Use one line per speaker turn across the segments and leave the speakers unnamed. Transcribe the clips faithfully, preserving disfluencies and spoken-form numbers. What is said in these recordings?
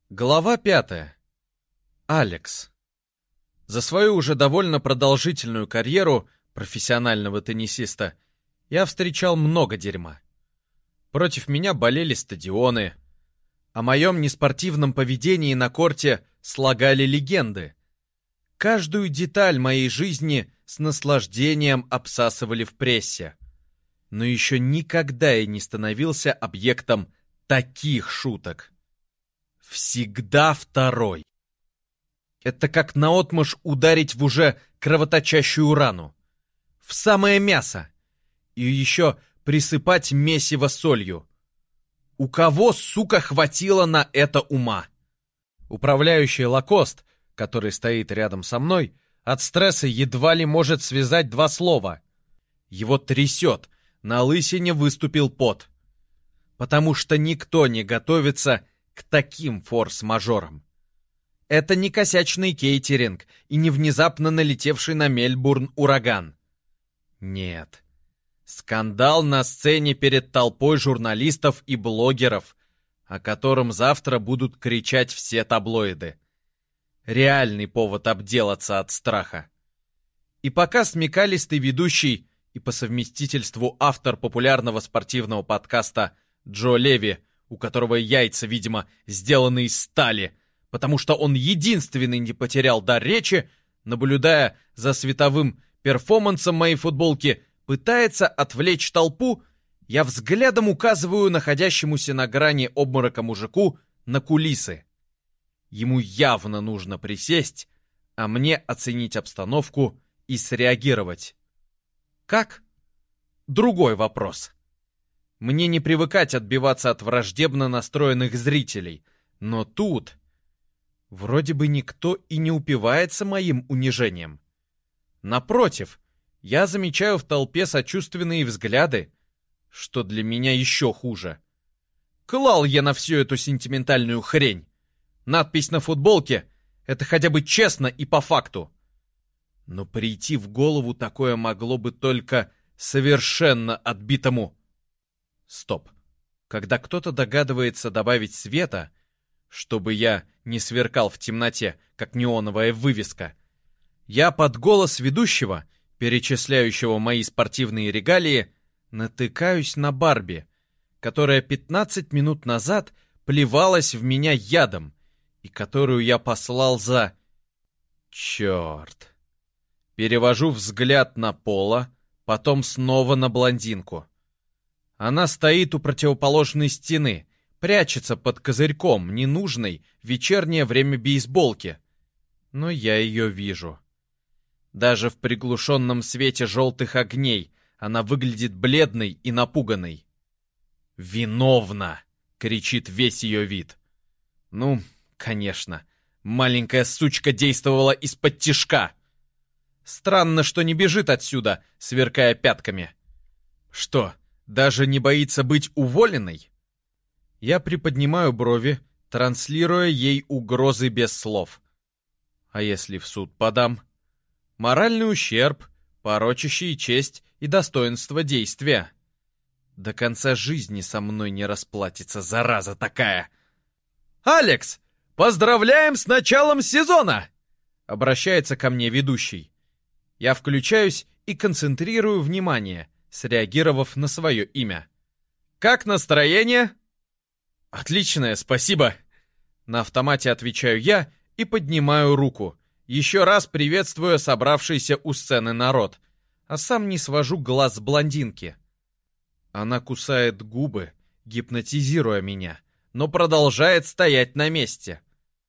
Глава пятая. Алекс. За свою уже довольно продолжительную карьеру профессионального теннисиста я встречал много дерьма. Против меня болели стадионы. О моем неспортивном поведении на корте слагали легенды. Каждую деталь моей жизни с наслаждением обсасывали в прессе. Но еще никогда я не становился объектом таких шуток. Всегда второй. Это как наотмашь ударить в уже кровоточащую рану. В самое мясо. И еще присыпать месиво солью. У кого, сука, хватило на это ума? Управляющий Лакост, который стоит рядом со мной, от стресса едва ли может связать два слова. Его трясет, на лысине выступил пот. Потому что никто не готовится к таким форс-мажорам. Это не косячный кейтеринг и не внезапно налетевший на Мельбурн ураган. Нет. Скандал на сцене перед толпой журналистов и блогеров, о котором завтра будут кричать все таблоиды. Реальный повод обделаться от страха. И пока смекалистый ведущий и по совместительству автор популярного спортивного подкаста Джо Леви, у которого яйца, видимо, сделаны из стали, потому что он единственный не потерял дар речи, наблюдая за световым перформансом моей футболки, пытается отвлечь толпу, я взглядом указываю находящемуся на грани обморока мужику на кулисы. Ему явно нужно присесть, а мне оценить обстановку и среагировать. Как? Другой вопрос. Мне не привыкать отбиваться от враждебно настроенных зрителей, но тут вроде бы никто и не упивается моим унижением. Напротив, я замечаю в толпе сочувственные взгляды, что для меня еще хуже. Клал я на всю эту сентиментальную хрень. Надпись на футболке — это хотя бы честно и по факту. Но прийти в голову такое могло бы только совершенно отбитому. Стоп. Когда кто-то догадывается добавить света, чтобы я не сверкал в темноте, как неоновая вывеска, я под голос ведущего, перечисляющего мои спортивные регалии, натыкаюсь на Барби, которая пятнадцать минут назад плевалась в меня ядом и которую я послал за... Черт. Перевожу взгляд на Пола, потом снова на блондинку. Она стоит у противоположной стены, прячется под козырьком ненужной в вечернее время бейсболки. Но я ее вижу. Даже в приглушенном свете желтых огней она выглядит бледной и напуганной. «Виновна!» — кричит весь ее вид. Ну, конечно, маленькая сучка действовала из-под тишка. Странно, что не бежит отсюда, сверкая пятками. Что, даже не боится быть уволенной? Я приподнимаю брови, транслируя ей угрозы без слов. А если в суд подам? Моральный ущерб, порочащий честь и достоинство действия. До конца жизни со мной не расплатится, зараза такая. «Алекс, поздравляем с началом сезона!» Обращается ко мне ведущий. Я включаюсь и концентрирую внимание, среагировав на свое имя. «Как настроение?» «Отличное, спасибо!» На автомате отвечаю я и поднимаю руку, еще раз приветствуя собравшийся у сцены народ, а сам не свожу глаз с блондинки. Она кусает губы, гипнотизируя меня, но продолжает стоять на месте.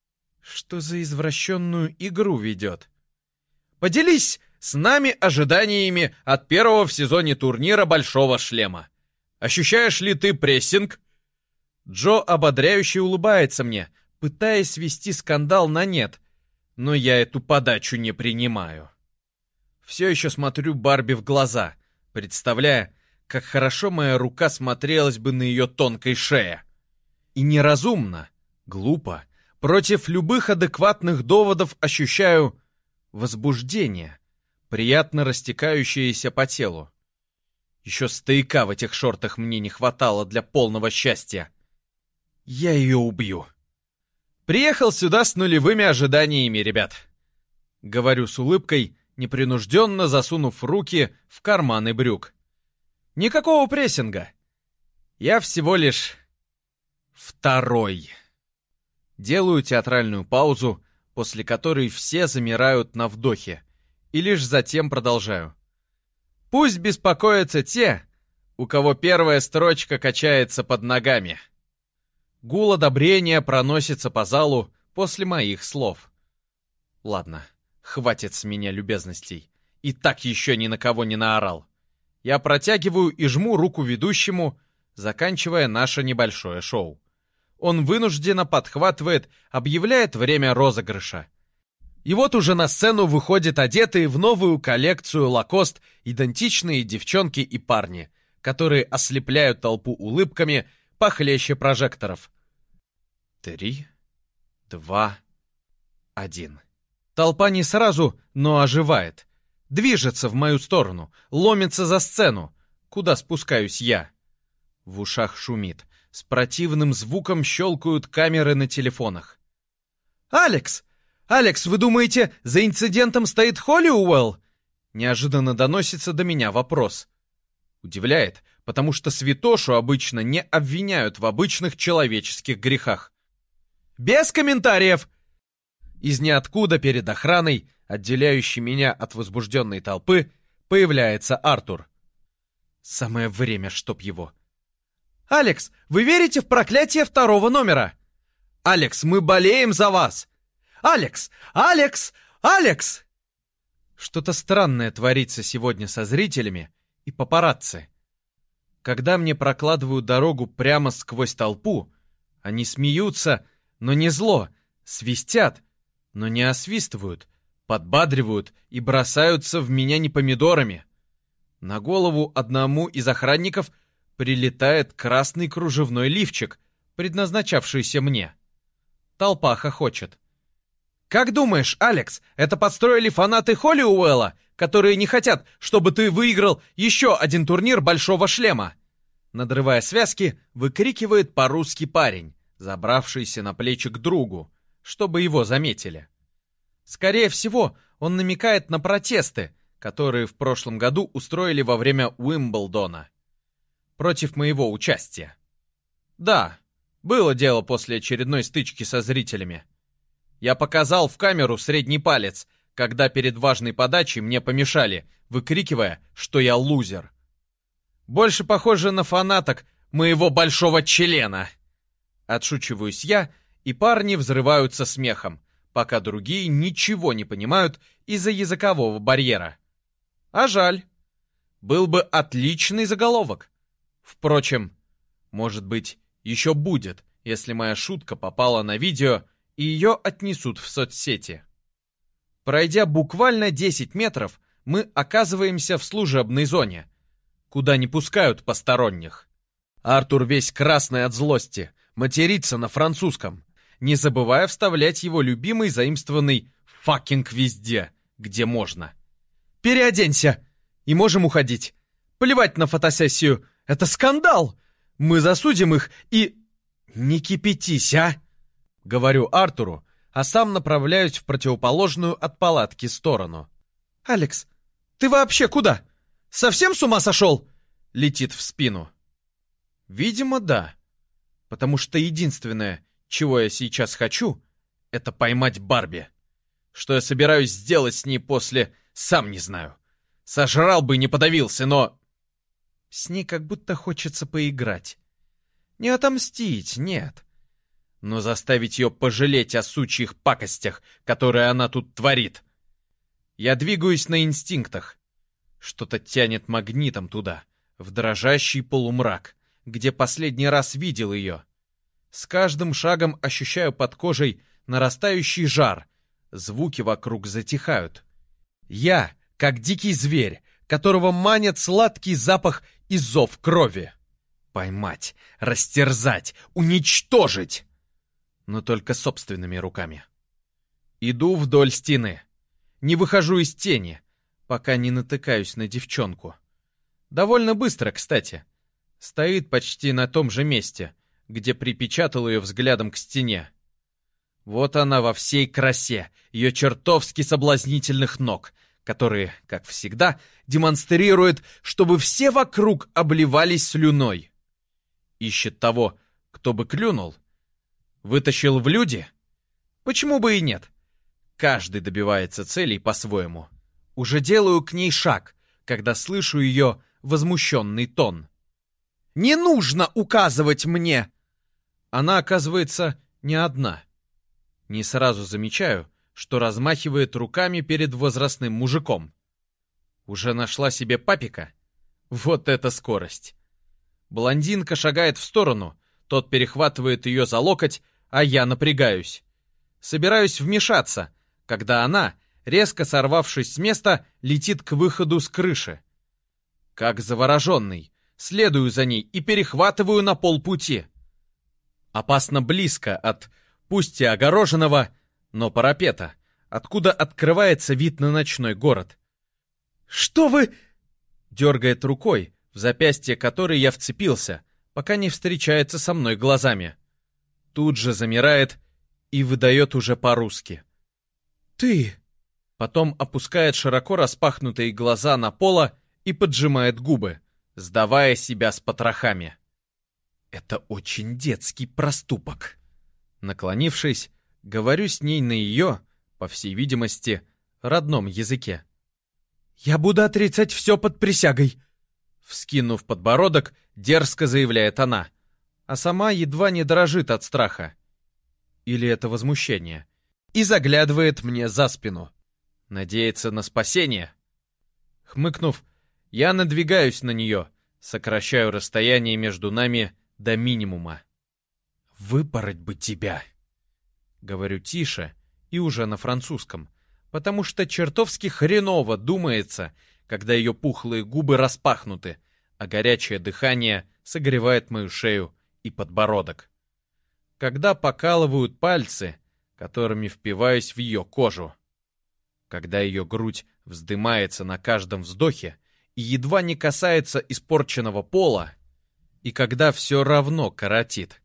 Что за извращенную игру ведет? «Поделись с нами ожиданиями от первого в сезоне турнира «Большого шлема». Ощущаешь ли ты прессинг?» Джо ободряюще улыбается мне, пытаясь свести скандал на нет, но я эту подачу не принимаю. Все еще смотрю Барби в глаза, представляя, как хорошо моя рука смотрелась бы на ее тонкой шее. И неразумно, глупо, против любых адекватных доводов ощущаю возбуждение, приятно растекающееся по телу. Еще стояка в этих шортах мне не хватало для полного счастья. Я ее убью. Приехал сюда с нулевыми ожиданиями, ребят. Говорю с улыбкой, непринужденно засунув руки в карманы брюк. Никакого прессинга. Я всего лишь второй. Делаю театральную паузу, после которой все замирают на вдохе, и лишь затем продолжаю. Пусть беспокоятся те, у кого первая строчка качается под ногами. Гул одобрения проносится по залу после моих слов. Ладно, хватит с меня любезностей. И так еще ни на кого не наорал. Я протягиваю и жму руку ведущему, заканчивая наше небольшое шоу. Он вынужденно подхватывает, объявляет время розыгрыша. И вот уже на сцену выходят одетые в новую коллекцию Лакост идентичные девчонки и парни, которые ослепляют толпу улыбками похлеще прожекторов. Три, два, один. Толпа не сразу, но оживает. Движется в мою сторону, ломится за сцену, куда спускаюсь я. В ушах шумит. С противным звуком щелкают камеры на телефонах. «Алекс! Алекс, вы думаете, за инцидентом стоит Холлиуэлл?» Неожиданно доносится до меня вопрос. Удивляет, потому что святошу обычно не обвиняют в обычных человеческих грехах. «Без комментариев!» Из ниоткуда перед охраной, отделяющей меня от возбужденной толпы, появляется Артур. Самое время, чтоб его... «Алекс, вы верите в проклятие второго номера?» «Алекс, мы болеем за вас!» «Алекс! Алекс! Алекс!» Что-то странное творится сегодня со зрителями и папарацци. Когда мне прокладывают дорогу прямо сквозь толпу, они смеются, но не зло, свистят, но не освистывают, подбадривают и бросаются в меня не помидорами. На голову одному из охранников прилетает красный кружевной лифчик, предназначавшийся мне. Толпа хохочет. «Как думаешь, Алекс, это подстроили фанаты Холлиуэлла, которые не хотят, чтобы ты выиграл еще один турнир Большого Шлема?» Надрывая связки, выкрикивает по-русски парень, забравшийся на плечи к другу, чтобы его заметили. Скорее всего, он намекает на протесты, которые в прошлом году устроили во время Уимблдона. Против моего участия. Да, было дело после очередной стычки со зрителями. Я показал в камеру средний палец, когда перед важной подачей мне помешали, выкрикивая, что я лузер. Больше похоже на фанаток моего большого члена. Отшучиваюсь я, и парни взрываются смехом, пока другие ничего не понимают из-за языкового барьера. А жаль. Был бы отличный заголовок. Впрочем, может быть, еще будет, если моя шутка попала на видео, и ее отнесут в соцсети. Пройдя буквально десять метров, мы оказываемся в служебной зоне, куда не пускают посторонних. Артур весь красный от злости, матерится на французском, не забывая вставлять его любимый заимствованный «факинг» везде, где можно. «Переоденься, и можем уходить. Плевать на фотосессию. Это скандал! Мы засудим их и...» «Не кипятись, а!» Говорю Артуру, а сам направляюсь в противоположную от палатки сторону. «Алекс, ты вообще куда? Совсем с ума сошел?» Летит в спину. Видимо, да. Потому что единственное, чего я сейчас хочу, это поймать Барби. Что я собираюсь сделать с ней после, сам не знаю. Сожрал бы, не подавился, но... С ней как будто хочется поиграть. Не отомстить, нет. Но заставить ее пожалеть о сучьих пакостях, которые она тут творит. Я двигаюсь на инстинктах. Что-то тянет магнитом туда, в дрожащий полумрак, где последний раз видел ее. С каждым шагом ощущаю под кожей нарастающий жар. Звуки вокруг затихают. Я, как дикий зверь, которого манит сладкий запах и зов крови. Поймать, растерзать, уничтожить! Но только собственными руками. Иду вдоль стены. Не выхожу из тени, пока не натыкаюсь на девчонку. Довольно быстро, кстати. Стоит почти на том же месте, где припечатал ее взглядом к стене. Вот она во всей красе, ее чертовски соблазнительных ног, которые, как всегда, демонстрирует, чтобы все вокруг обливались слюной. Ищет того, кто бы клюнул. Вытащил в люди? Почему бы и нет? Каждый добивается целей по-своему. Уже делаю к ней шаг, когда слышу ее возмущенный тон. «Не нужно указывать мне!» Она, оказывается, не одна. Не сразу замечаю, что размахивает руками перед возрастным мужиком. Уже нашла себе папика? Вот это скорость! Блондинка шагает в сторону, тот перехватывает ее за локоть, а я напрягаюсь. Собираюсь вмешаться, когда она, резко сорвавшись с места, летит к выходу с крыши. Как завороженный, следую за ней и перехватываю на полпути. Опасно близко от, пусть и огороженного, но парапета, откуда открывается вид на ночной город. «Что вы...» — дергает рукой, в запястье которой я вцепился, пока не встречается со мной глазами. Тут же замирает и выдает уже по-русски. «Ты...» Потом опускает широко распахнутые глаза на пола и поджимает губы, сдавая себя с потрохами. Это очень детский проступок. Наклонившись, говорю с ней на ее, по всей видимости, родном языке. «Я буду отрицать все под присягой!» Вскинув подбородок, дерзко заявляет она, а сама едва не дрожит от страха. Или это возмущение. И заглядывает мне за спину. Надеется на спасение. Хмыкнув, я надвигаюсь на нее, сокращаю расстояние между нами до минимума. «Выпороть бы тебя!» Говорю тише и уже на французском, потому что чертовски хреново думается, когда ее пухлые губы распахнуты, а горячее дыхание согревает мою шею и подбородок. Когда покалывают пальцы, которыми впиваюсь в ее кожу. Когда ее грудь вздымается на каждом вздохе и едва не касается испорченного пола, и когда все равно коротит.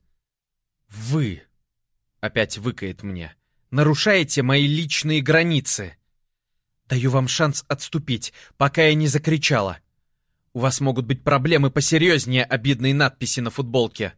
«Вы!» — опять выкает мне. «Нарушаете мои личные границы!» «Даю вам шанс отступить, пока я не закричала. У вас могут быть проблемы посерьезнее обидной надписи на футболке».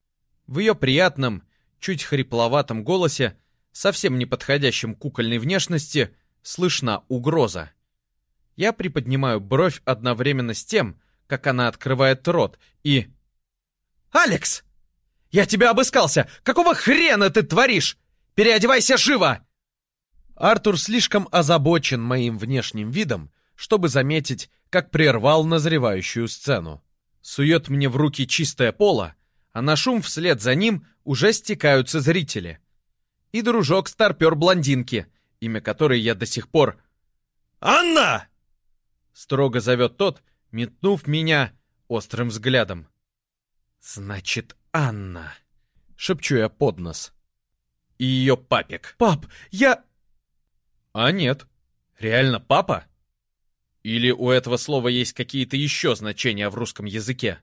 В ее приятном, чуть хрипловатом голосе, совсем не подходящем кукольной внешности, слышна угроза. Я приподнимаю бровь одновременно с тем, как она открывает рот, и... «Алекс! Я тебя обыскался! Какого хрена ты творишь? Переодевайся живо!» Артур слишком озабочен моим внешним видом, чтобы заметить, как прервал назревающую сцену. Сует мне в руки чистое поло, а на шум вслед за ним уже стекаются зрители. И дружок-старпер блондинки, имя которой я до сих пор... «Анна!» Строго зовет тот, метнув меня острым взглядом. «Значит, Анна!» Шепчу я под нос. И ее папик. «Пап, я...» А нет, реально папа? Или у этого слова есть какие-то еще значения в русском языке?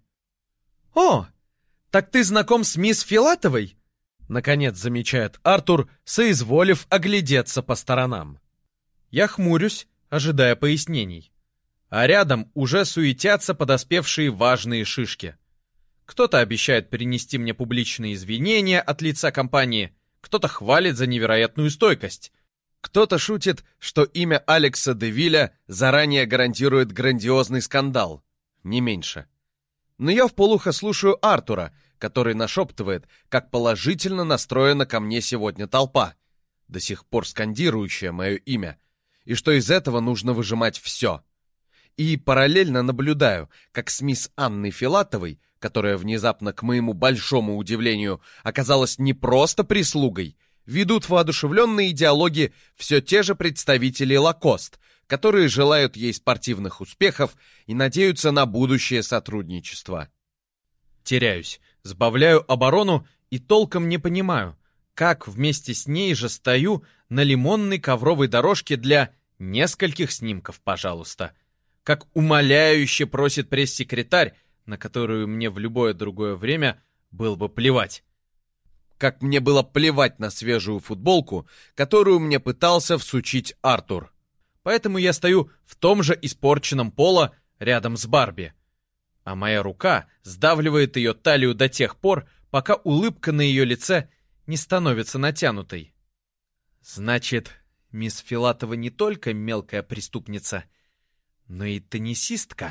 «О, так ты знаком с мисс Филатовой?» Наконец замечает Артур, соизволив оглядеться по сторонам. Я хмурюсь, ожидая пояснений. А рядом уже суетятся подоспевшие важные шишки. Кто-то обещает принести мне публичные извинения от лица компании, кто-то хвалит за невероятную стойкость. Кто-то шутит, что имя Алекса де Вилля заранее гарантирует грандиозный скандал. Не меньше. Но я вполуха слушаю Артура, который нашептывает, как положительно настроена ко мне сегодня толпа, до сих пор скандирующая мое имя, и что из этого нужно выжимать все. И параллельно наблюдаю, как с мисс Анной Филатовой, которая внезапно, к моему большому удивлению, оказалась не просто прислугой, ведут воодушевленные диалоги все те же представители Лакост, которые желают ей спортивных успехов и надеются на будущее сотрудничество. Теряюсь, сбавляю оборону и толком не понимаю, как вместе с ней же стою на лимонной ковровой дорожке для нескольких снимков, пожалуйста. Как умоляюще просит пресс-секретарь, на которую мне в любое другое время было бы плевать.
как мне было плевать на свежую футболку, которую мне пытался всучить Артур.
Поэтому я стою в том же испорченном поло рядом с Барби, а моя рука сдавливает ее талию до тех пор, пока улыбка на ее лице не становится натянутой. Значит, мисс Филатова не только мелкая преступница, но и теннисистка.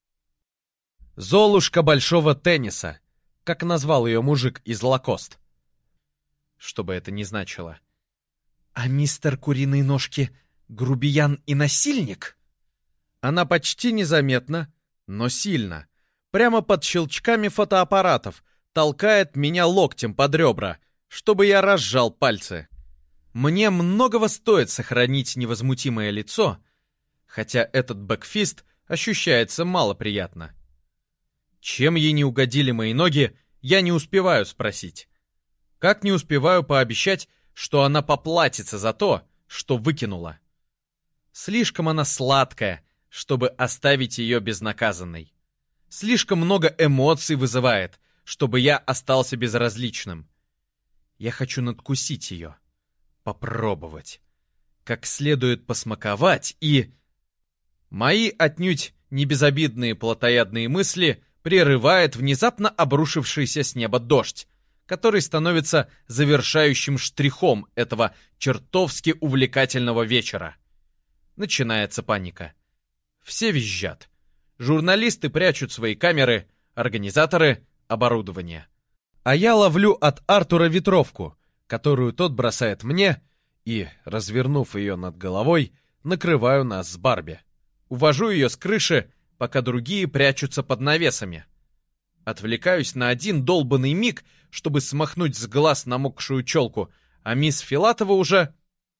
Золушка большого тенниса, как назвал ее мужик из Лакост. Что бы это ни значило. А мистер Куриные Ножки — грубиян и насильник? Она почти незаметно, но сильно, прямо под щелчками фотоаппаратов, толкает меня локтем под ребра, чтобы я разжал пальцы. Мне многого стоит сохранить невозмутимое лицо, хотя этот бэкфист ощущается малоприятно. Чем ей не угодили мои ноги, я не успеваю спросить. Как не успеваю пообещать, что она поплатится за то, что выкинула. Слишком она сладкая, чтобы оставить ее безнаказанной. Слишком много эмоций вызывает, чтобы я остался безразличным. Я хочу надкусить ее, попробовать, как следует посмаковать и... Мои отнюдь не безобидные плотоядные мысли прерывает внезапно обрушившийся с неба дождь, который становится завершающим штрихом этого чертовски увлекательного вечера. Начинается паника. Все визжат. Журналисты прячут свои камеры, организаторы — оборудование. А я ловлю от Артура ветровку, которую тот бросает мне, и, развернув ее над головой, накрываю нас с Барби. Увожу ее с крыши, пока другие прячутся под навесами. Отвлекаюсь на один долбанный миг, чтобы смахнуть с глаз намокшую челку, а мисс Филатова уже...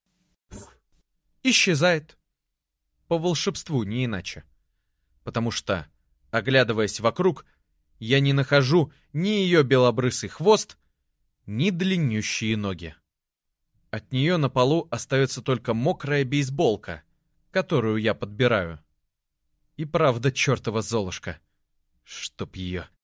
исчезает. По волшебству, не иначе. Потому что, оглядываясь вокруг, я не нахожу ни ее белобрысый хвост, ни длиннющие ноги. От нее на полу остается только мокрая бейсболка, которую я подбираю. И правда чертова Золушка. Чтоб ее...